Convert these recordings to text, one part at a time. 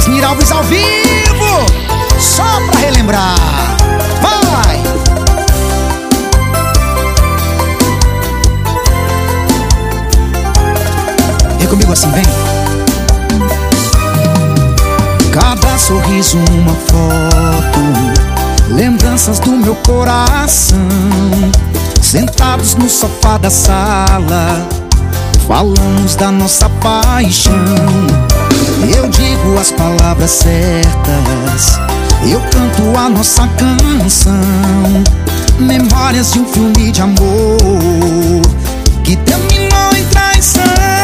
Osmir Alves ao vivo, só pra relembrar. Vai! Vem comigo assim, vem. Cada sorriso uma foto, lembranças do meu coração. Sentados no sofá da sala, falamos da nossa paixão. Eu digo as palavras certas, eu canto a nossa canção. Memórias de um filme de amor que terminou em traição.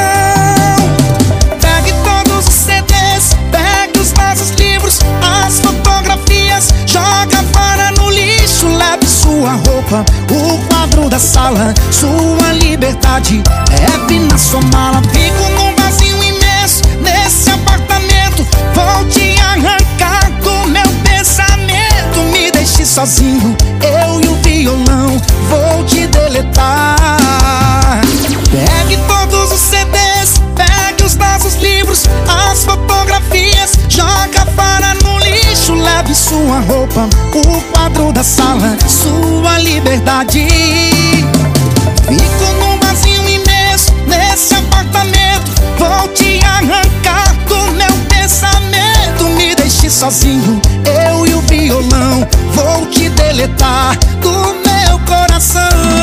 Pegue todos os CDs, pegue os nossos livros, as fotografias, joga fora no lixo. Leve sua roupa, o quadro da sala, sua liberdade, leve na sua mala. Fico num vazio imenso nesse apartamento, vou te arrancar do meu pensamento. Me deixe sozinho, eu e o violão, vou te deletar. Pegue todos os CDs, pegue os nossos livros, as fotografias, joga fora no lixo. Leve sua roupa, o quadro da sala, sua liberdade. Fico num vazio imenso nesse apartamento, vou te arrancar do meu pensamento. Me deixe sozinho, eu e o violão, vou te deletar do meu coração.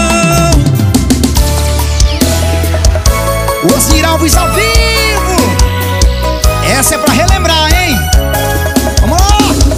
Osmir Alves ao vivo, essa é pra relembrar, hein? Vamos lá!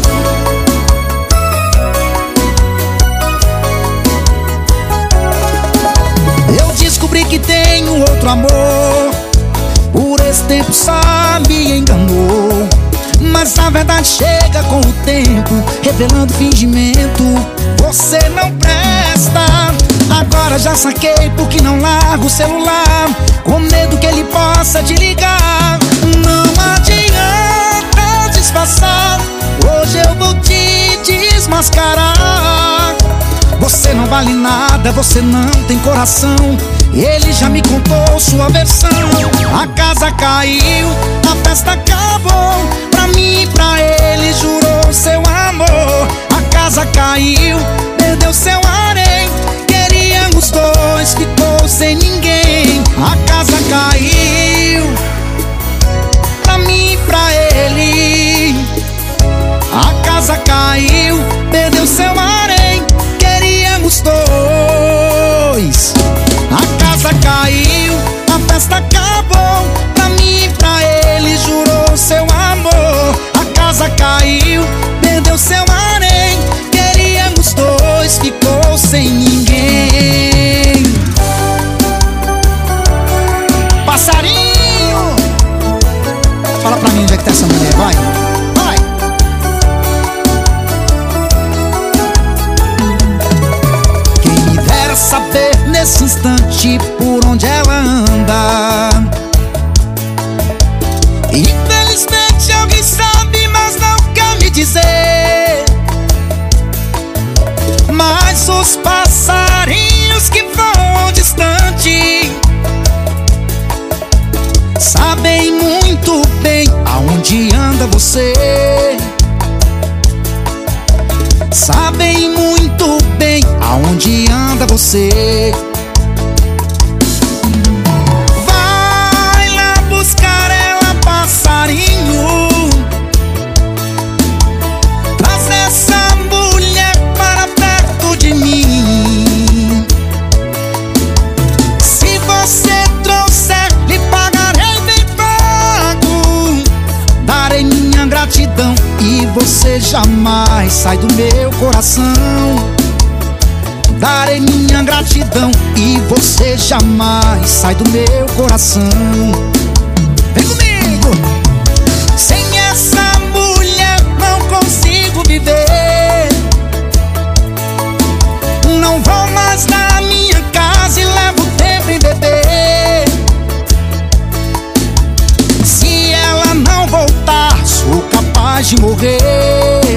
Eu descobri que tenho outro amor, por esse tempo só me enganou. Mas a verdade chega com o tempo, revelando fingimento. Você não presta. Agora já saquei porque não largo o celular, com medo que ele possa te ligar. Não adianta disfarçar, hoje eu vou te desmascarar. Você não vale nada, você não tem coração, ele já me contou sua versão. A casa caiu, a festa acabou, pra mim e pra ele jurou seu amor. A casa caiu, perdeu seu harém, queriam os dois, ficou sem ninguém. A casa caiu, pra mim e pra ele. A casa caiu, perdeu seu harém, queriam os dois. A casa caiu, a festa acabou, pra mim e pra ele jurou seu amor. A casa caiu, perdeu seu harém, queriam os dois, ficou sem ninguém. Passarinho, fala pra mim onde é que tá essa mulher, vai, vai. Quem me dera saber nesse instante por onde ela anda. Infelizmente alguém sabe, mas não quer me dizer. Mas os passarinhos que voam distante sabem muito bem aonde anda você. Sabem muito bem aonde anda você. Vai lá buscar ela, passarinho. Traz essa mulher para perto de mim. Se você trouxer, lhe pagarei bem pago. Darei minha gratidão e você jamais sai do meu coração. Darei minha gratidão e você jamais sai do meu coração. Vem comigo! Sem essa mulher não consigo viver. Não vou mais na minha casa e levo tempo em beber. Se ela não voltar, sou capaz de morrer.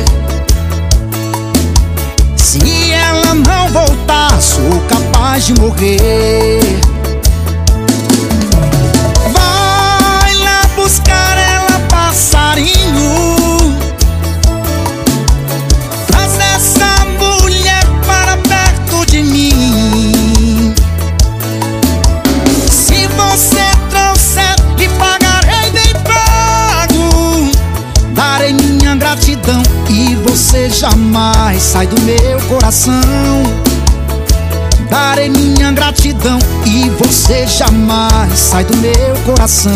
Se ela não voltar, sou capaz de morrer. Vai lá buscar ela, passarinho. gratidão e você jamais sai do meu coração. Darei minha gratidão e você jamais sai do meu coração.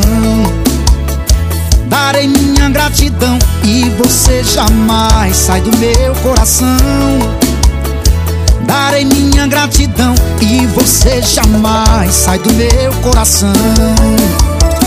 Darei minha gratidão e você jamais sai do meu coração. Darei minha gratidão e você jamais sai do meu coração.